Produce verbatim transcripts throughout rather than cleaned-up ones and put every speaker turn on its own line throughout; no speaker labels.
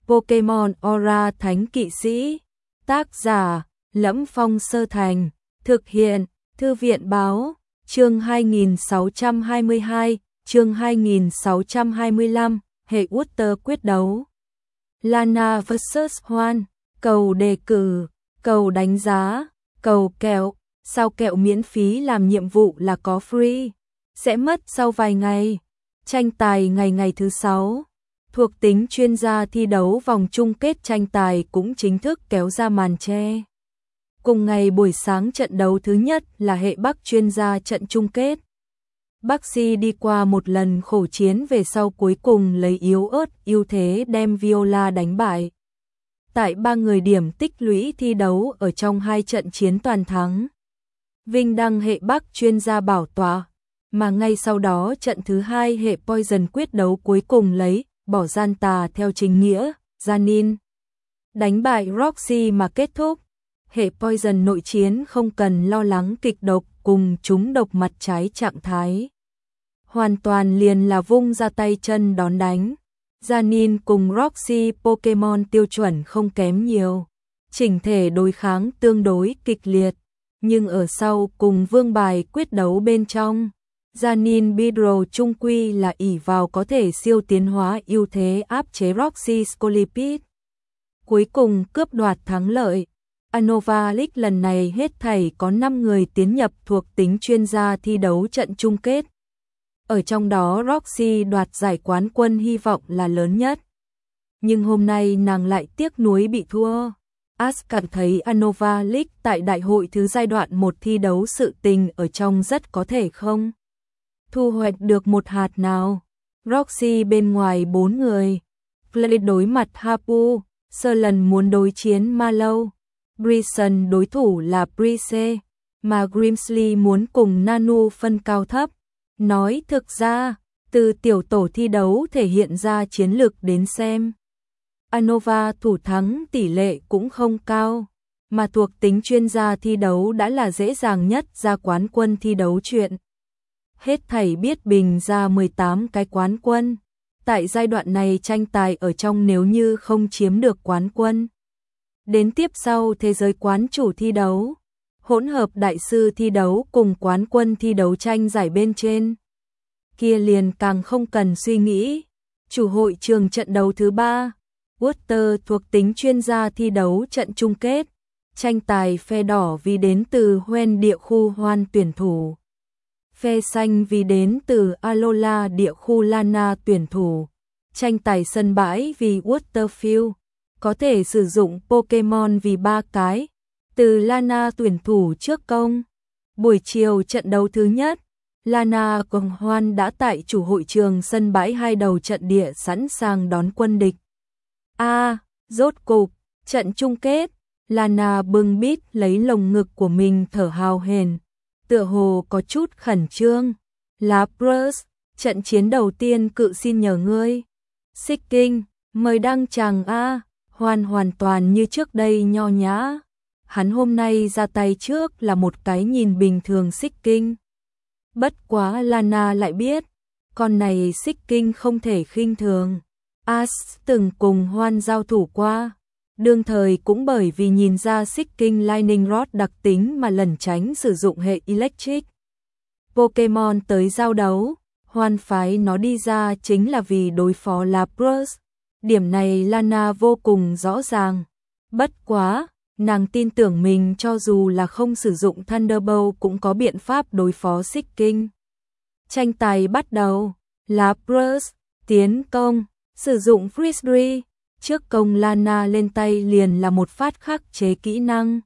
Pokemon Aura Thánh Kỵ Sĩ. Tác giả: Lẫm Phong Sơ Thành. Thực hiện: Thư viện Báo. Chương hai nghìn sáu trăm hai mươi hai, chương hai nghìn sáu trăm hai mươi lăm, hệ Water quyết đấu. Lana versus. Hoan. Cầu đề cử, cầu đánh giá, cầu kẹo. Sao kẹo miễn phí làm nhiệm vụ là có free. Sẽ mất sau vài ngày. Tranh tài ngày ngày thứ sáu. Thuộc tính chuyên gia thi đấu vòng chung kết tranh tài cũng chính thức kéo ra màn che. Cùng ngày buổi sáng trận đấu thứ nhất là hệ Bắc chuyên gia trận chung kết. Baxi đi qua một lần khổ chiến về sau cuối cùng lấy yếu ớt ưu thế đem Viola đánh bại. Tại ba người điểm tích lũy thi đấu ở trong hai trận chiến toàn thắng. Vinh đăng hệ Bắc chuyên gia bảo tọa, mà ngay sau đó trận thứ hai hệ Poison quyết đấu cuối cùng lấy bỏ gian tà theo chính nghĩa, Janin đánh bại Roxy mà kết thúc. Hệ Poison nội chiến không cần lo lắng kịch độc cùng trúng độc mặt trái trạng thái. Hoàn toàn liền là vung ra tay chân đón đánh. Janin cùng Roxy Pokemon tiêu chuẩn không kém nhiều. Chỉnh thể đối kháng tương đối kịch liệt. Nhưng ở sau cùng vương bài quyết đấu bên trong, Janin Bidro trung quy là ỷ vào có thể siêu tiến hóa ưu thế áp chế Roxy Scolipede. Cuối cùng cướp đoạt thắng lợi. Unova League lần này hết thảy có năm người tiến nhập thuộc tính chuyên gia thi đấu trận chung kết. Ở trong đó Roxy đoạt giải quán quân hy vọng là lớn nhất. Nhưng hôm nay nàng lại tiếc nuối bị thua. Ash cảm thấy Unova League tại đại hội thứ giai đoạn một thi đấu sự tình ở trong rất có thể không thu hoạch được một hạt nào. Roxy bên ngoài bốn người. Play đối mặt Hapu, Serlan muốn đối chiến Mallow. Brisson đối thủ là Brise, mà Grimsley muốn cùng Nanu phân cao thấp. Nói thực ra, từ tiểu tổ thi đấu thể hiện ra chiến lược đến xem, Unova thủ thắng tỷ lệ cũng không cao, mà thuộc tính chuyên gia thi đấu đã là dễ dàng nhất ra quán quân thi đấu chuyện. Hết thảy biết bình ra mười tám cái quán quân. Tại giai đoạn này tranh tài ở trong nếu như không chiếm được quán quân. Đến tiếp sau thế giới quán chủ thi đấu, hỗn hợp đại sư thi đấu cùng quán quân thi đấu tranh giải bên trên. Kia liền càng không cần suy nghĩ. Chủ hội trường trận đấu thứ ba, Water thuộc tính chuyên gia thi đấu trận chung kết. Tranh tài phe đỏ vì đến từ Hoenn địa khu Hoan tuyển thủ. Phe xanh vì đến từ Alola địa khu Lana tuyển thủ. Tranh tài sân bãi vì Waterfield. Có thể sử dụng Pokemon vì ba cái. Từ Lana tuyển thủ trước công. Buổi chiều trận đấu thứ nhất, Lana cùng Hoan đã tại chủ hội trường sân bãi hai đầu trận địa sẵn sàng đón quân địch. A, à, rốt cục, trận chung kết, Lana bưng bít lấy lồng ngực của mình thở hào hển, tựa hồ có chút khẩn trương. Lapras, trận chiến đầu tiên cự xin nhờ ngươi. Xích Kinh, mời đăng tràng A. Hoan hoàn toàn như trước đây nho nhã. Hắn hôm nay ra tay trước là một cái nhìn bình thường Xích Kinh. Bất quá Lana lại biết, con này Xích Kinh không thể khinh thường. Ash từng cùng Hoan giao thủ qua, đương thời cũng bởi vì nhìn ra Xích Kinh Lightning Rod đặc tính mà lẩn tránh sử dụng hệ Electric Pokemon tới giao đấu. Hoan phái nó đi ra chính là vì đối phó Lapras. Điểm này Lana vô cùng rõ ràng. Bất quá, nàng tin tưởng mình cho dù là không sử dụng Thunderbolt cũng có biện pháp đối phó Xích Kinh. Tranh tài bắt đầu. Lapras tiến công, sử dụng Frisbee. Trước công Lana lên tay liền là một phát khắc chế kỹ năng.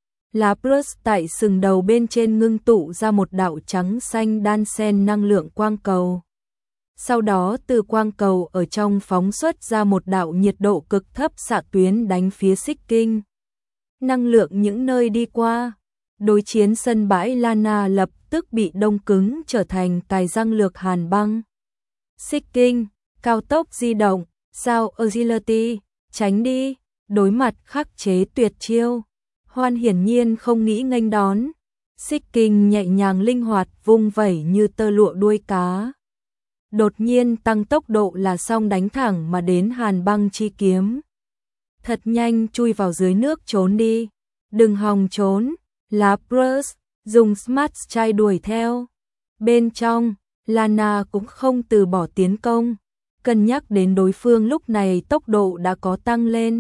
Lapras tại sừng đầu bên trên ngưng tụ ra một đạo trắng xanh đan xen năng lượng quang cầu. Sau đó từ quang cầu ở trong phóng xuất ra một đạo nhiệt độ cực thấp xạ tuyến đánh phía Xích Kinh. Năng lượng những nơi đi qua, đối chiến sân bãi Lana lập tức bị đông cứng trở thành cài răng lược hàn băng. Xích Kinh, cao tốc di động, sao agility, tránh đi, đối mặt khắc chế tuyệt chiêu. Hoan hiển nhiên không nghĩ nghênh đón. Xích Kinh nhẹ nhàng linh hoạt vung vẩy như tơ lụa đuôi cá. Đột nhiên tăng tốc độ là xong đánh thẳng mà đến hàn băng chi kiếm. thật nhanh chui vào dưới nước trốn đi. Đừng hòng trốn, Lapras dùng Smart Strike đuổi theo. Bên trong, Lana cũng không từ bỏ tiến công, cân nhắc đến đối phương lúc này tốc độ đã có tăng lên.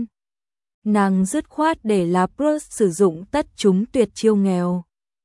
Nàng dứt khoát để Lapras sử dụng tất chúng tuyệt chiêu nghèo.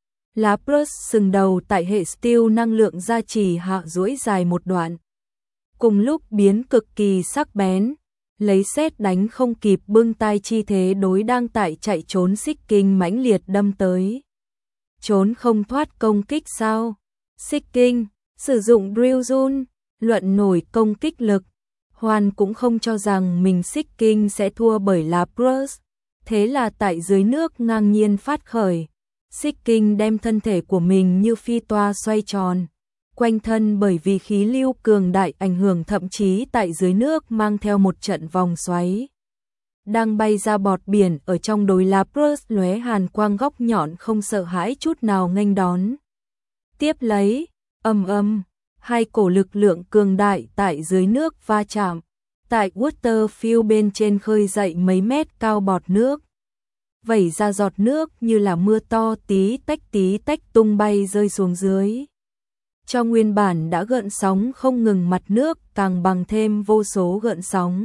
Lapras sừng đầu tại hệ Steel năng lượng gia trì hạ duỗi dài một đoạn. Cùng lúc biến cực kỳ sắc bén, lấy sét đánh không kịp bưng tay chi thế đối đang tại chạy trốn Xích Kinh mãnh liệt đâm tới. Trốn không thoát công kích sao? Xích Kinh sử dụng Drill Zone, luận nổi công kích lực. Hoan cũng không cho rằng mình Xích Kinh sẽ thua bởi Lapras, thế là tại dưới nước ngang nhiên phát khởi. Xích Kinh đem thân thể của mình như phi toa xoay tròn, quanh thân bởi vì khí lưu cường đại ảnh hưởng thậm chí tại dưới nước mang theo một trận vòng xoáy. Đang bay ra bọt biển ở trong đồi Lapras lóe hàn quang góc nhọn không sợ hãi chút nào nghênh đón. Tiếp lấy, ầm ầm, hai cổ lực lượng cường đại tại dưới nước va chạm, tại Waterfield bên trên khơi dậy mấy mét cao bọt nước. Vẩy ra giọt nước như là mưa to tí tách tí tách tung bay rơi xuống dưới. Trong nguyên bản đã gợn sóng không ngừng mặt nước càng bằng thêm vô số gợn sóng.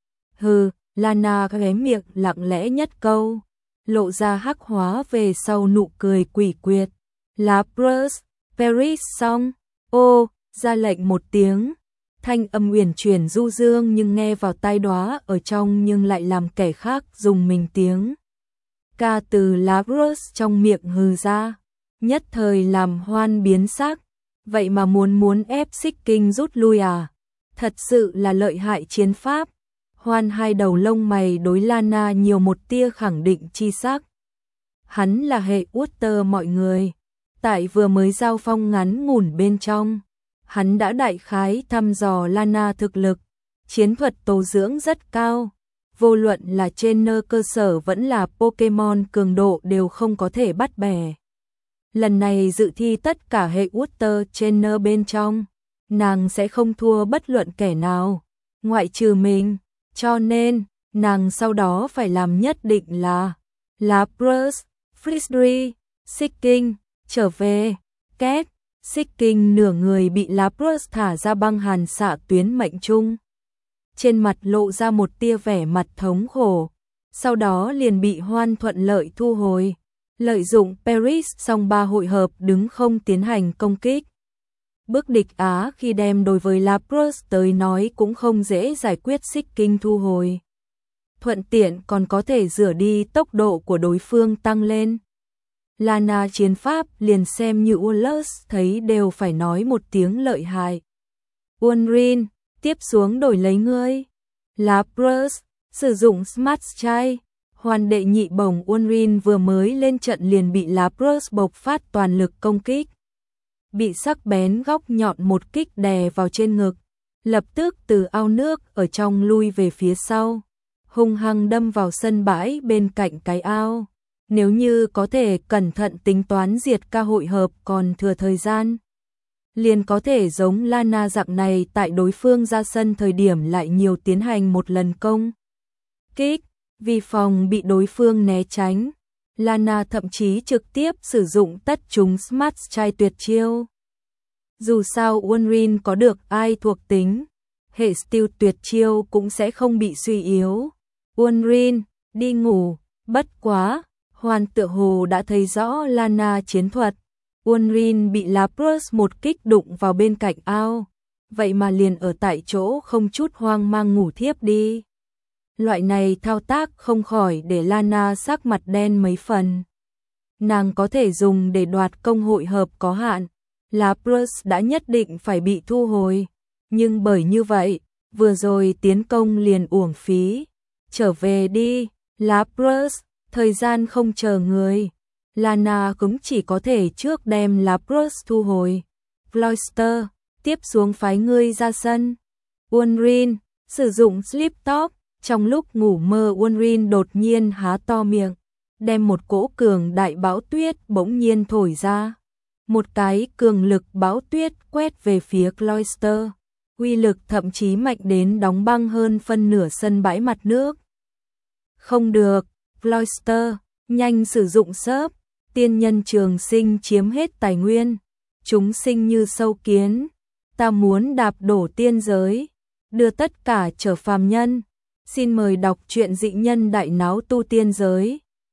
Hừ, Lana ghé miệng lặng lẽ nhất câu, lộ ra hắc hóa về sau nụ cười quỷ quyệt. Lapras, Paris xong, ô, ra lệnh một tiếng. Thanh âm uyển chuyển du dương nhưng nghe vào tai đóa ở trong nhưng lại làm kẻ khác dùng mình tiếng. Ca từ Lapras trong miệng hừ ra, nhất thời làm Hoan biến sắc. Vậy mà muốn muốn ép Xích Kinh rút lui à? Thật sự là lợi hại chiến pháp. Hoan hai đầu lông mày đối Lana nhiều một tia khẳng định chi sắc. Hắn là hệ Water mọi người. Tại vừa mới giao phong ngắn ngủn bên trong, hắn đã đại khái thăm dò Lana thực lực, chiến thuật tố dưỡng rất cao. Vô luận là trainer cơ sở vẫn là Pokemon cường độ đều không có thể bắt bẻ. Lần này dự thi tất cả hệ Water trainer bên trong, nàng sẽ không thua bất luận kẻ nào, ngoại trừ mình, cho nên, nàng sau đó phải làm nhất định là Lapras, Frisbee, Xích Kinh, trở về, két, Xích Kinh nửa người bị Lapras thả ra băng hàn xạ tuyến mệnh trung. Trên mặt lộ ra một tia vẻ mặt thống khổ, sau đó liền bị Hoan thuận lợi thu hồi. Lợi dụng Paris song ba hội hợp đứng không tiến hành công kích. Bước địch Á khi đem đối với Lapras tới nói cũng không dễ giải quyết Xích Kinh thu hồi. Thuận tiện còn có thể rửa đi tốc độ của đối phương tăng lên. Lana chiến pháp liền xem như Wallace thấy đều phải nói một tiếng lợi hại. Unrin, tiếp xuống đổi lấy ngươi. Lapras, sử dụng Smart Strike. Hoàn đệ nhị bổng Unrin vừa mới lên trận liền bị Lapras bộc phát toàn lực công kích. Bị sắc bén góc nhọn một kích đè vào trên ngực, lập tức từ ao nước ở trong lui về phía sau, hung hăng đâm vào sân bãi bên cạnh cái ao. Nếu như có thể cẩn thận tính toán diệt ca hội hợp còn thừa thời gian, liền có thể giống Lana dạng này tại đối phương ra sân thời điểm lại nhiều tiến hành một lần công kích. Vì phòng bị đối phương né tránh, Lana thậm chí trực tiếp sử dụng tất chúng Smart Strike tuyệt chiêu. Dù sao Unrin có được ai thuộc tính, hệ Steel tuyệt chiêu cũng sẽ không bị suy yếu. Unrin, đi ngủ, bất quá, Hoan tựa hồ đã thấy rõ Lana chiến thuật. Unrin bị Lapras một kích đụng vào bên cạnh ao, vậy mà liền ở tại chỗ không chút hoang mang ngủ thiếp đi. Loại này thao tác không khỏi để Lana sắc mặt đen mấy phần. Nàng có thể dùng để đoạt công hội hợp có hạn, Lapras đã nhất định phải bị thu hồi. Nhưng bởi như vậy, vừa rồi tiến công liền uổng phí. Trở về đi, Lapras, thời gian không chờ người. Lana cũng chỉ có thể trước đem Lapras thu hồi. Cloyster, tiếp xuống phái ngươi ra sân. Unrin, sử dụng Slip Top. Trong lúc ngủ mơ Unrin đột nhiên há to miệng, đem một cỗ cường đại bão tuyết bỗng nhiên thổi ra. Một cái cường lực bão tuyết quét về phía Cloyster, uy lực thậm chí mạnh đến đóng băng hơn phân nửa sân bãi mặt nước. Không được, Cloyster, nhanh sử dụng sớp, tiên nhân trường sinh chiếm hết tài nguyên, chúng sinh như sâu kiến, ta muốn đạp đổ tiên giới, đưa tất cả trở phàm nhân. Xin mời đọc truyện Dị Nhân Đại Náo Tu Tiên Giới.